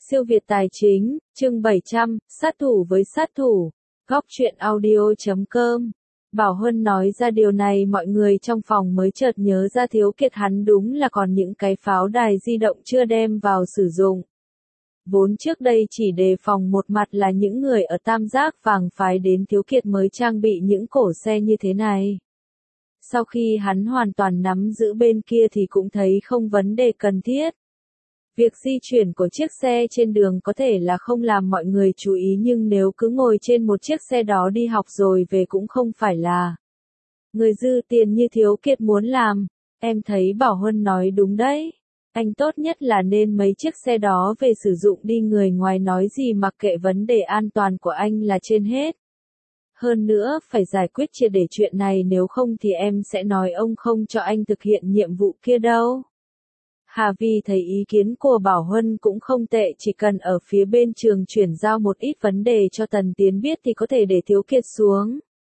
Siêu Việt Tài Chính, chương 700, sát thủ với sát thủ. Góc truyện audio.com. Bảo Huân nói ra điều này mọi người trong phòng mới chợt nhớ ra Thiếu Kiệt hắn đúng là còn những cái pháo đài di động chưa đem vào sử dụng. Vốn trước đây chỉ đề phòng một mặt là những người ở Tam Giác Vàng phái đến Thiếu Kiệt mới trang bị những cổ xe như thế này. Sau khi hắn hoàn toàn nắm giữ bên kia thì cũng thấy không vấn đề cần thiết. Việc di chuyển của chiếc xe trên đường có thể là không làm mọi người chú ý nhưng nếu cứ ngồi trên một chiếc xe đó đi học rồi về cũng không phải là người dư tiền như Thiếu Kiệt muốn làm. Em thấy Bảo Huân nói đúng đấy. Anh tốt nhất là nên mấy chiếc xe đó về sử dụng đi, người ngoài nói gì mặc kệ, vấn đề an toàn của anh là trên hết. Hơn nữa, phải giải quyết triệt để chuyện này, nếu không thì em sẽ nói ông không cho anh thực hiện nhiệm vụ kia đâu. Hà Vi thấy ý kiến của Bảo Huân cũng không tệ, chỉ cần ở phía bên trường chuyển giao một ít vấn đề cho Tần Tiến biết thì có thể để Thiếu Kiệt xuống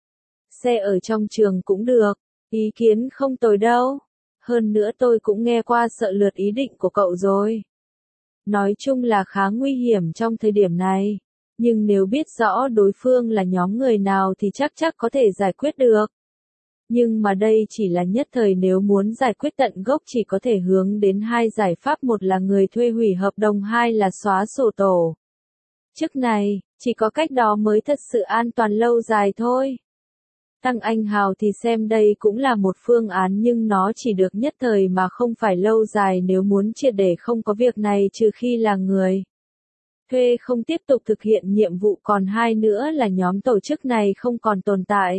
xe ở trong trường cũng được, ý kiến không tồi đâu. Hơn nữa tôi cũng nghe qua sợ lượt ý định của cậu rồi. Nói chung là khá nguy hiểm trong thời điểm này, nhưng nếu biết rõ đối phương là nhóm người nào thì chắc có thể giải quyết được. Nhưng mà đây chỉ là nhất thời, nếu muốn giải quyết tận gốc chỉ có thể hướng đến hai giải pháp, một là người thuê hủy hợp đồng, hai là xóa sổ tổ chức này, chỉ có cách đó mới thật sự an toàn lâu dài thôi. Tăng Anh Hào thì xem đây cũng là một phương án nhưng nó chỉ được nhất thời mà không phải lâu dài, nếu muốn triệt để không có việc này trừ khi là người thuê không tiếp tục thực hiện nhiệm vụ, còn hai nữa là nhóm tổ chức này không còn tồn tại.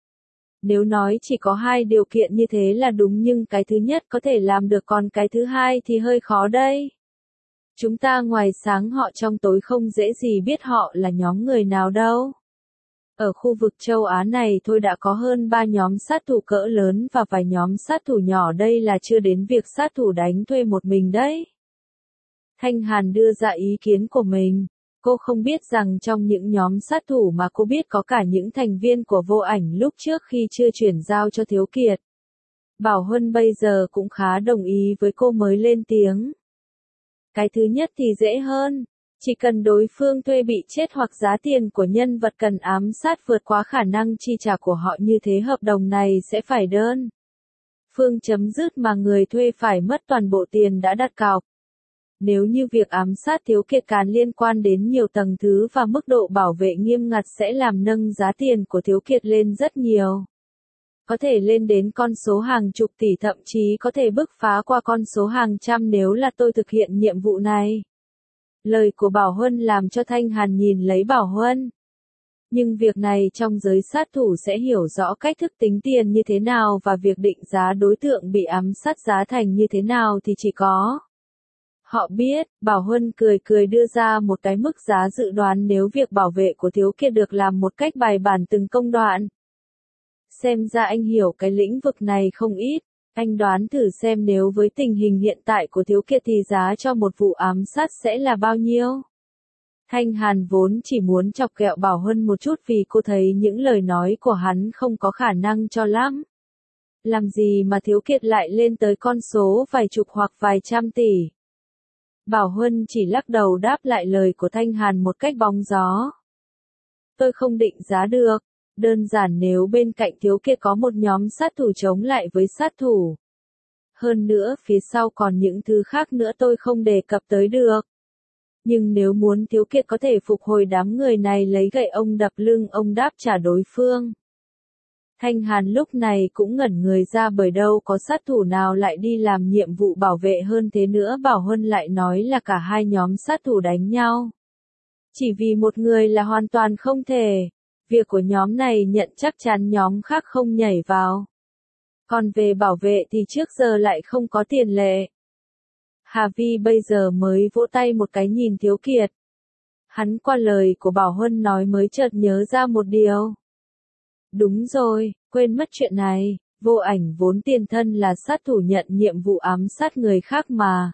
Nếu nói chỉ có hai điều kiện như thế là đúng, nhưng cái thứ nhất có thể làm được, còn cái thứ hai thì hơi khó đây. Chúng ta ngoài sáng họ trong tối, không dễ gì biết họ là nhóm người nào đâu. Ở khu vực châu Á này thôi đã có hơn 3 nhóm sát thủ cỡ lớn và vài nhóm sát thủ nhỏ, đây là chưa đến việc sát thủ đánh thuê một mình đấy. Thanh Hàn đưa ra ý kiến của mình. Cô không biết rằng trong những nhóm sát thủ mà cô biết có cả những thành viên của Vô Ảnh lúc trước khi chưa chuyển giao cho Thiếu Kiệt. Bảo Huân bây giờ cũng khá đồng ý với cô mới lên tiếng. Cái thứ nhất thì dễ hơn. Chỉ cần đối phương thuê bị chết hoặc giá tiền của nhân vật cần ám sát vượt quá khả năng chi trả của họ, như thế hợp đồng này sẽ phải đơn phương chấm dứt mà người thuê phải mất toàn bộ tiền đã đặt cọc. Nếu như việc ám sát Thiếu Kiệt càng liên quan đến nhiều tầng thứ và mức độ bảo vệ nghiêm ngặt sẽ làm nâng giá tiền của Thiếu Kiệt lên rất nhiều. Có thể lên đến con số hàng chục tỷ, thậm chí có thể bứt phá qua con số hàng trăm nếu là tôi thực hiện nhiệm vụ này. Lời của Bảo Huân làm cho Thanh Hàn nhìn lấy Bảo Huân. Nhưng việc này trong giới sát thủ sẽ hiểu rõ cách thức tính tiền như thế nào và việc định giá đối tượng bị ám sát giá thành như thế nào thì chỉ có họ biết. Bảo Huân cười đưa ra một cái mức giá dự đoán nếu việc bảo vệ của Thiếu Kiệt được làm một cách bài bản từng công đoạn. Xem ra anh hiểu cái lĩnh vực này không ít. Anh đoán thử xem nếu với tình hình hiện tại của Thiếu Kiệt thì giá cho một vụ ám sát sẽ là bao nhiêu? Thanh Hàn vốn chỉ muốn chọc ghẹo Bảo Huân một chút vì cô thấy những lời nói của hắn không có khả năng cho lắm. Làm gì mà Thiếu Kiệt lại lên tới con số vài chục hoặc vài trăm tỷ? Bảo Huân chỉ lắc đầu đáp lại lời của Thanh Hàn một cách bóng gió. Tôi không định giá được. Đơn giản nếu bên cạnh Thiếu Kiệt có một nhóm sát thủ chống lại với sát thủ. Hơn nữa phía sau còn những thứ khác nữa tôi không đề cập tới được. Nhưng nếu muốn Thiếu Kiệt có thể phục hồi đám người này, lấy gậy ông đập lưng ông đáp trả đối phương. Thanh Hàn lúc này cũng ngẩn người ra, bởi đâu có sát thủ nào lại đi làm nhiệm vụ bảo vệ. Hơn thế nữa Bảo Huân lại nói là cả hai nhóm sát thủ đánh nhau. Chỉ vì một người là hoàn toàn không thể. Việc của nhóm này nhận chắc chắn nhóm khác không nhảy vào. Còn về bảo vệ thì trước giờ lại không có tiền lệ. Hà Vi bây giờ mới vỗ tay một cái nhìn Thiếu Kiệt. Hắn qua lời của Bảo Huân nói mới chợt nhớ ra một điều. Đúng rồi, quên mất chuyện này, Vô Ảnh vốn tiền thân là sát thủ nhận nhiệm vụ ám sát người khác mà.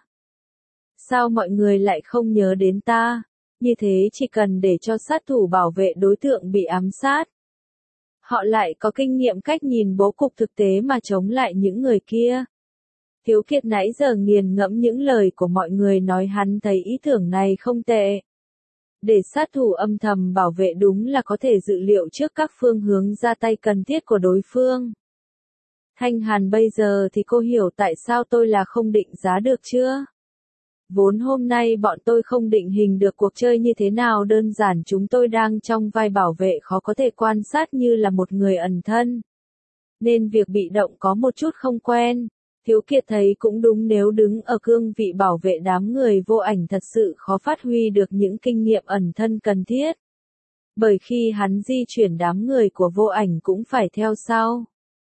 Sao mọi người lại không nhớ đến ta? Như thế chỉ cần để cho sát thủ bảo vệ đối tượng bị ám sát. Họ lại có kinh nghiệm cách nhìn bố cục thực tế mà chống lại những người kia. Thiếu Kiệt nãy giờ nghiền ngẫm những lời của mọi người nói hắn thấy ý tưởng này không tệ. Để sát thủ âm thầm bảo vệ đúng là có thể dự liệu trước các phương hướng ra tay cần thiết của đối phương. Thanh Hàn bây giờ thì cô hiểu tại sao tôi là không định giá được chưa? Vốn hôm nay bọn tôi không định hình được cuộc chơi như thế nào, đơn giản chúng tôi đang trong vai bảo vệ khó có thể quan sát như là một người ẩn thân. Nên việc bị động có một chút không quen. Thiếu Kiệt thấy cũng đúng, nếu đứng ở cương vị bảo vệ đám người vô ảnh thật sự khó phát huy được những kinh nghiệm ẩn thân cần thiết. Bởi khi hắn di chuyển đám người của vô ảnh cũng phải theo sau.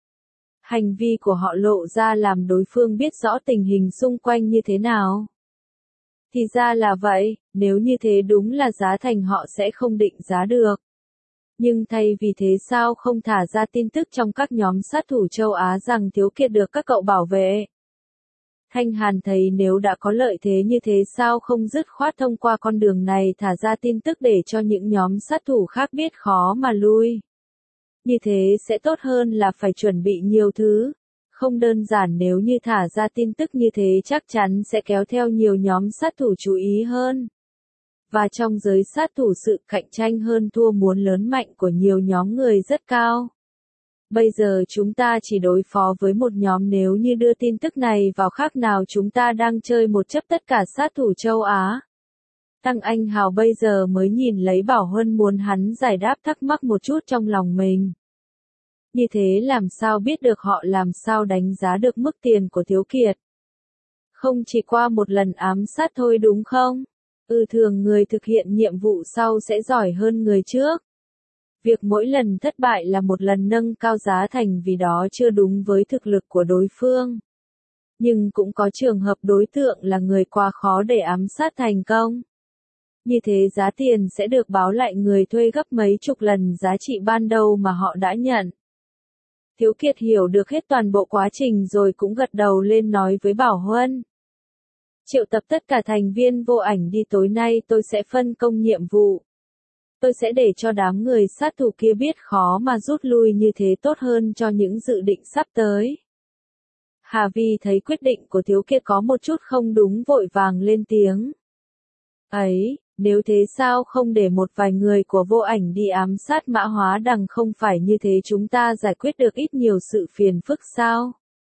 Hành vi của họ lộ ra làm đối phương biết rõ tình hình xung quanh như thế nào. Thì ra là vậy, nếu như thế đúng là giá thành họ sẽ không định giá được. Nhưng thay vì thế sao không thả ra tin tức trong các nhóm sát thủ châu Á rằng Thiếu Kiệt được các cậu bảo vệ? Thanh Hàn thấy nếu đã có lợi thế như thế sao không dứt khoát thông qua con đường này thả ra tin tức để cho những nhóm sát thủ khác biết khó mà lui. Như thế sẽ tốt hơn là phải chuẩn bị nhiều thứ. Không đơn giản, nếu như thả ra tin tức như thế chắc chắn sẽ kéo theo nhiều nhóm sát thủ chú ý hơn. Và trong giới sát thủ sự cạnh tranh hơn thua muốn lớn mạnh của nhiều nhóm người rất cao. Bây giờ chúng ta chỉ đối phó với một nhóm, nếu như đưa tin tức này vào khác nào chúng ta đang chơi một chấp tất cả sát thủ châu Á. Tăng Anh Hào bây giờ mới nhìn lấy Bảo Huân, muốn hắn giải đáp thắc mắc một chút trong lòng mình. Như thế làm sao biết được họ làm sao đánh giá được mức tiền của Thiếu Kiệt? Không chỉ qua một lần ám sát thôi đúng không? Thường người thực hiện nhiệm vụ sau sẽ giỏi hơn người trước. Việc mỗi lần thất bại là một lần nâng cao giá thành vì đó chưa đúng với thực lực của đối phương. Nhưng cũng có trường hợp đối tượng là người quá khó để ám sát thành công. Như thế giá tiền sẽ được báo lại người thuê gấp mấy chục lần giá trị ban đầu mà họ đã nhận. Thiếu Kiệt hiểu được hết toàn bộ quá trình rồi cũng gật đầu lên nói với Bảo Huân. Triệu tập tất cả thành viên vô ảnh đi, tối nay tôi sẽ phân công nhiệm vụ. Tôi sẽ để cho đám người sát thủ kia biết khó mà rút lui, như thế tốt hơn cho những dự định sắp tới. Hà Vi thấy quyết định của Thiếu Kiệt có một chút không đúng vội vàng lên tiếng. Ấy, nếu thế sao không để một vài người của vô ảnh đi ám sát Mã Hóa Đằng, không phải như thế chúng ta giải quyết được ít nhiều sự phiền phức sao?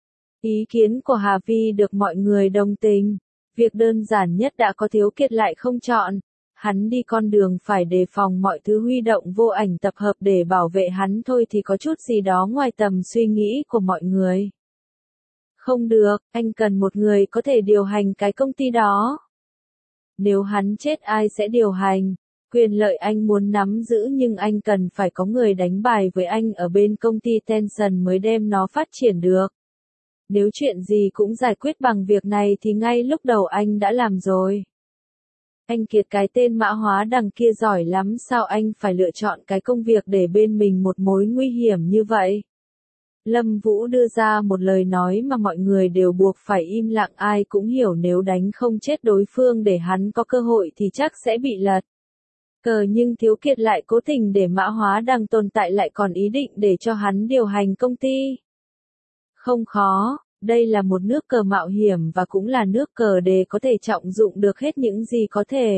Ý kiến của Hà Vi được mọi người đồng tình. Việc đơn giản nhất đã có, Thiếu Kiệt lại không chọn. Hắn đi con đường phải đề phòng mọi thứ, huy động vô ảnh tập hợp để bảo vệ hắn thôi thì có chút gì đó ngoài tầm suy nghĩ của mọi người. Không được, anh cần một người có thể điều hành cái công ty đó. Nếu hắn chết ai sẽ điều hành? Quyền lợi anh muốn nắm giữ nhưng anh cần phải có người đánh bài với anh ở bên công ty Tension mới đem nó phát triển được. Nếu chuyện gì cũng giải quyết bằng việc này thì ngay lúc đầu anh đã làm rồi. Anh Kiệt, cái tên Mã Hóa Đằng kia giỏi lắm, sao anh phải lựa chọn cái công việc để bên mình một mối nguy hiểm như vậy? Lâm Vũ đưa ra một lời nói mà mọi người đều buộc phải im lặng, ai cũng hiểu nếu đánh không chết đối phương để hắn có cơ hội thì chắc sẽ bị lật cờ, nhưng Thiếu Kiệt lại cố tình để Mã Hóa Đằng tồn tại, lại còn ý định để cho hắn điều hành công ty. Không khó, đây là một nước cờ mạo hiểm và cũng là nước cờ để có thể trọng dụng được hết những gì có thể.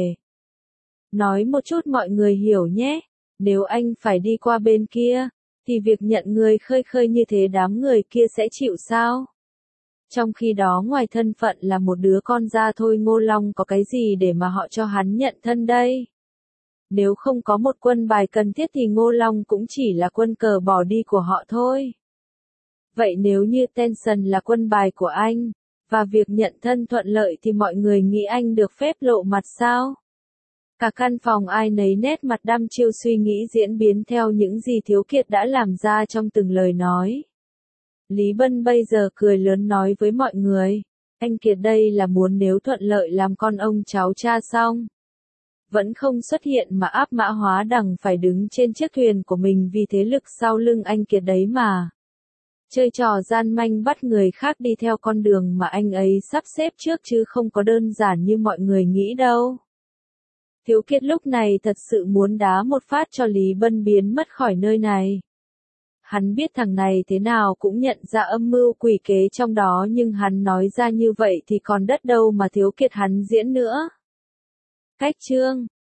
Nói một chút mọi người hiểu nhé, nếu anh phải đi qua bên kia, thì việc nhận người khơi khơi như thế đám người kia sẽ chịu sao? Trong khi đó ngoài thân phận là một đứa con ra thôi, Ngô Long có cái gì để mà họ cho hắn nhận thân đây? Nếu không có một quân bài cần thiết thì Ngô Long cũng chỉ là quân cờ bỏ đi của họ thôi. Vậy nếu như Tension là quân bài của anh, và việc nhận thân thuận lợi thì mọi người nghĩ anh được phép lộ mặt sao? Cả căn phòng ai nấy nét mặt đăm chiêu, suy nghĩ diễn biến theo những gì Thiếu Kiệt đã làm ra trong từng lời nói. Lý Bân bây giờ cười lớn nói với mọi người, anh Kiệt đây là muốn nếu thuận lợi làm con ông cháu cha xong. Vẫn không xuất hiện mà áp Mã Hóa Đằng phải đứng trên chiếc thuyền của mình vì thế lực sau lưng anh Kiệt đấy mà. Chơi trò gian manh bắt người khác đi theo con đường mà anh ấy sắp xếp trước chứ không có đơn giản như mọi người nghĩ đâu. Thiếu Kiệt lúc này thật sự muốn đá một phát cho Lý Bân biến mất khỏi nơi này. Hắn biết thằng này thế nào cũng nhận ra âm mưu quỷ kế trong đó nhưng hắn nói ra như vậy thì còn đất đâu mà Thiếu Kiệt hắn diễn nữa. Cách chương